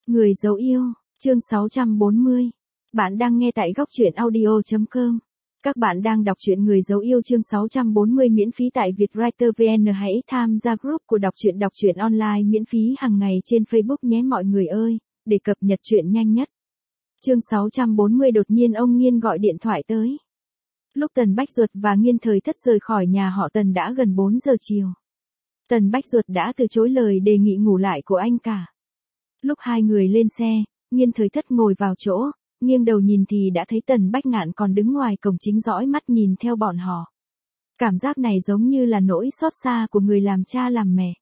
Người dấu yêu, chương 640. Bạn đang nghe tại góc truyện audio.com. Các bạn đang đọc truyện Người dấu yêu chương 640 miễn phí tại Vietwriter VN. Hãy tham gia group của đọc truyện online miễn phí hàng ngày trên Facebook nhé mọi người ơi, để cập nhật truyện nhanh nhất. Chương 640 đột nhiên ông Nghiên gọi điện thoại tới. Lúc Tần Bách Duật và Nghiên Thời Thất rời khỏi nhà họ Tần đã gần 4 giờ chiều. Tần Bách Duật đã từ chối lời đề nghị ngủ lại của anh cả. Lúc hai người lên xe, Nghiên Thời Thất ngồi vào chỗ, nghiêng đầu nhìn thì đã thấy Tần Bách Ngạn còn đứng ngoài cổng chính dõi mắt nhìn theo bọn họ. Cảm giác này giống như là nỗi xót xa của người làm cha làm mẹ.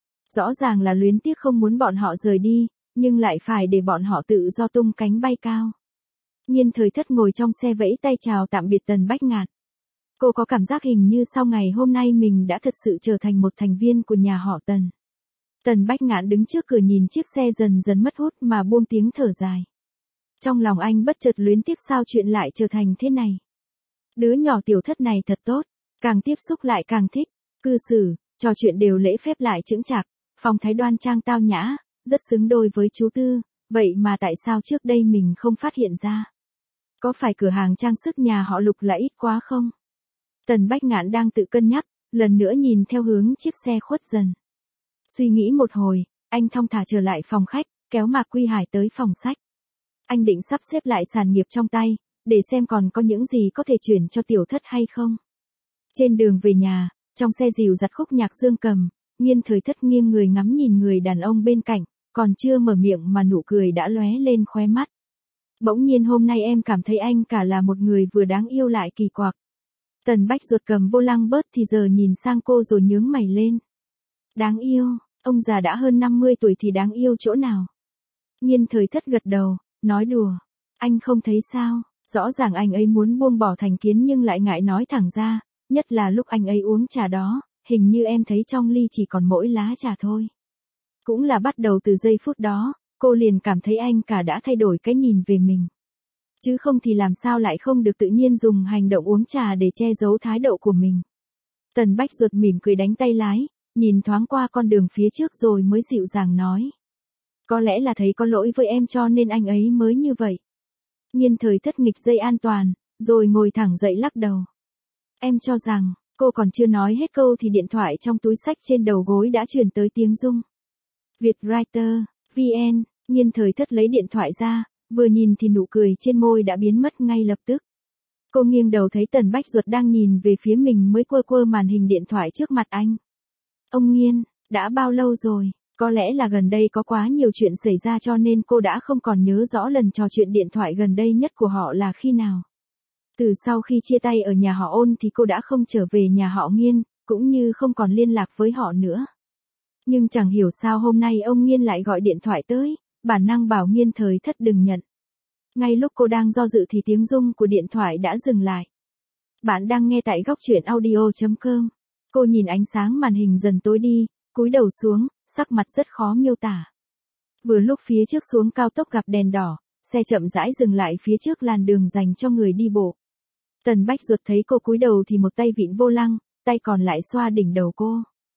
Rõ ràng là luyến tiếc không muốn bọn họ rời đi, nhưng lại phải để bọn họ tự do tung cánh bay cao. Nghiên Thời Thất ngồi trong xe vẫy tay chào tạm biệt Tần Bách Ngạn. Cô có cảm giác hình như sau ngày hôm nay mình đã thật sự trở thành một thành viên của nhà họ Tần. Tần Bách Ngạn đứng trước cửa nhìn chiếc xe dần dần mất hút mà buông tiếng thở dài. Trong lòng anh bất chợt luyến tiếc sao chuyện lại trở thành thế này. Đứa nhỏ Tiểu Thất này thật tốt, càng tiếp xúc lại càng thích, cư xử, trò chuyện đều lễ phép lại chững chạc, phong thái đoan trang tao nhã, rất xứng đôi với chú Tư, vậy mà tại sao trước đây mình không phát hiện ra? Có phải cửa hàng trang sức nhà họ Lục là ít quá không? Tần Bách Ngạn đang tự cân nhắc, lần nữa nhìn theo hướng chiếc xe khuất dần. Suy nghĩ một hồi, anh thong thả trở lại phòng khách, kéo Mạc Quy Hải tới phòng sách. Anh định sắp xếp lại sản nghiệp trong tay, để xem còn có những gì có thể chuyển cho Tiểu Thất hay không. Trên đường về nhà, trong xe dìu dặt khúc nhạc dương cầm, Nghiên Thời Thất nghiêng người ngắm nhìn người đàn ông bên cạnh, còn chưa mở miệng mà nụ cười đã lóe lên khóe mắt. Bỗng nhiên hôm nay em cảm thấy anh cả là một người vừa đáng yêu lại kỳ quặc. Tần Bách Duật cầm vô lăng bớt thì giờ nhìn sang cô rồi nhướng mày lên. Đáng yêu, ông già đã hơn 50 tuổi thì đáng yêu chỗ nào? Nghiên Thời Thất gật đầu, nói đùa. Anh không thấy sao, rõ ràng anh ấy muốn buông bỏ thành kiến nhưng lại ngại nói thẳng ra, nhất là lúc anh ấy uống trà đó, hình như em thấy trong ly chỉ còn mỗi lá trà thôi. Cũng là bắt đầu từ giây phút đó, cô liền cảm thấy anh cả đã thay đổi cái nhìn về mình. Chứ không thì làm sao lại không được tự nhiên dùng hành động uống trà để che giấu thái độ của mình. Tần Bách Duật mỉm cười đánh tay lái, nhìn thoáng qua con đường phía trước rồi mới dịu dàng nói. Có lẽ là thấy có lỗi với em cho nên anh ấy mới như vậy. Nghiên Thời Thất nghịch dây an toàn, rồi ngồi thẳng dậy lắc đầu. Em cho rằng, cô còn chưa nói hết câu thì điện thoại trong túi xách trên đầu gối đã truyền tới tiếng rung. Vietwriter, VN, Nghiên Thời Thất lấy điện thoại ra, vừa nhìn thì nụ cười trên môi đã biến mất ngay lập tức. Cô nghiêng đầu thấy Tần Bách Duật đang nhìn về phía mình mới quơ quơ màn hình điện thoại trước mặt anh. Ông Nghiên, đã bao lâu rồi? Có lẽ là gần đây có quá nhiều chuyện xảy ra cho nên cô đã không còn nhớ rõ lần trò chuyện điện thoại gần đây nhất của họ là khi nào. Từ sau khi chia tay ở nhà họ Ôn thì cô đã không trở về nhà họ Nghiên, cũng như không còn liên lạc với họ nữa. Nhưng chẳng hiểu sao hôm nay ông Nghiên lại gọi điện thoại tới, bản năng bảo Nghiên Thời Thất đừng nhận. Ngay lúc cô đang do dự thì tiếng rung của điện thoại đã dừng lại. Bạn đang nghe tại góc truyện audio.com. Cô nhìn ánh sáng màn hình dần tối đi, cúi đầu xuống, sắc mặt rất khó miêu tả. Vừa lúc phía trước xuống cao tốc gặp đèn đỏ, xe chậm rãi dừng lại phía trước làn đường dành cho người đi bộ. Tần Bách Duật thấy cô cúi đầu thì một tay vịn vô lăng, tay còn lại xoa đỉnh đầu cô.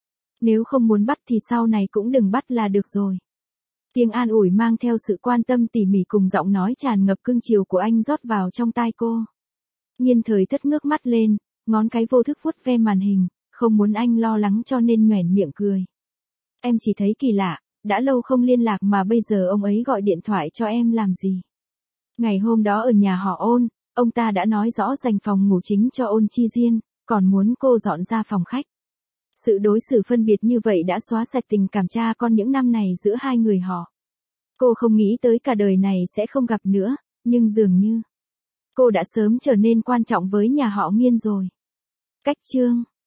Nếu không muốn bắt thì sau này cũng đừng bắt là được rồi. Tiếng an ủi mang theo sự quan tâm tỉ mỉ cùng giọng nói tràn ngập cưng chiều của anh rót vào trong tai cô. Nghiên Thời Thất ngước mắt lên, ngón cái vô thức vuốt ve màn hình, không muốn anh lo lắng cho nên nhoẻn miệng cười. Em chỉ thấy kỳ lạ, đã lâu không liên lạc mà bây giờ ông ấy gọi điện thoại cho em làm gì? Ngày hôm đó ở nhà họ Ôn, ông ta đã nói rõ dành phòng ngủ chính cho Ôn Chi Diên, còn muốn cô dọn ra phòng khách. Sự đối xử phân biệt như vậy đã xóa sạch tình cảm cha con những năm này giữa hai người họ. Cô không nghĩ tới cả đời này sẽ không gặp nữa, nhưng dường như cô đã sớm trở nên quan trọng với nhà họ Nghiên rồi. Cách chương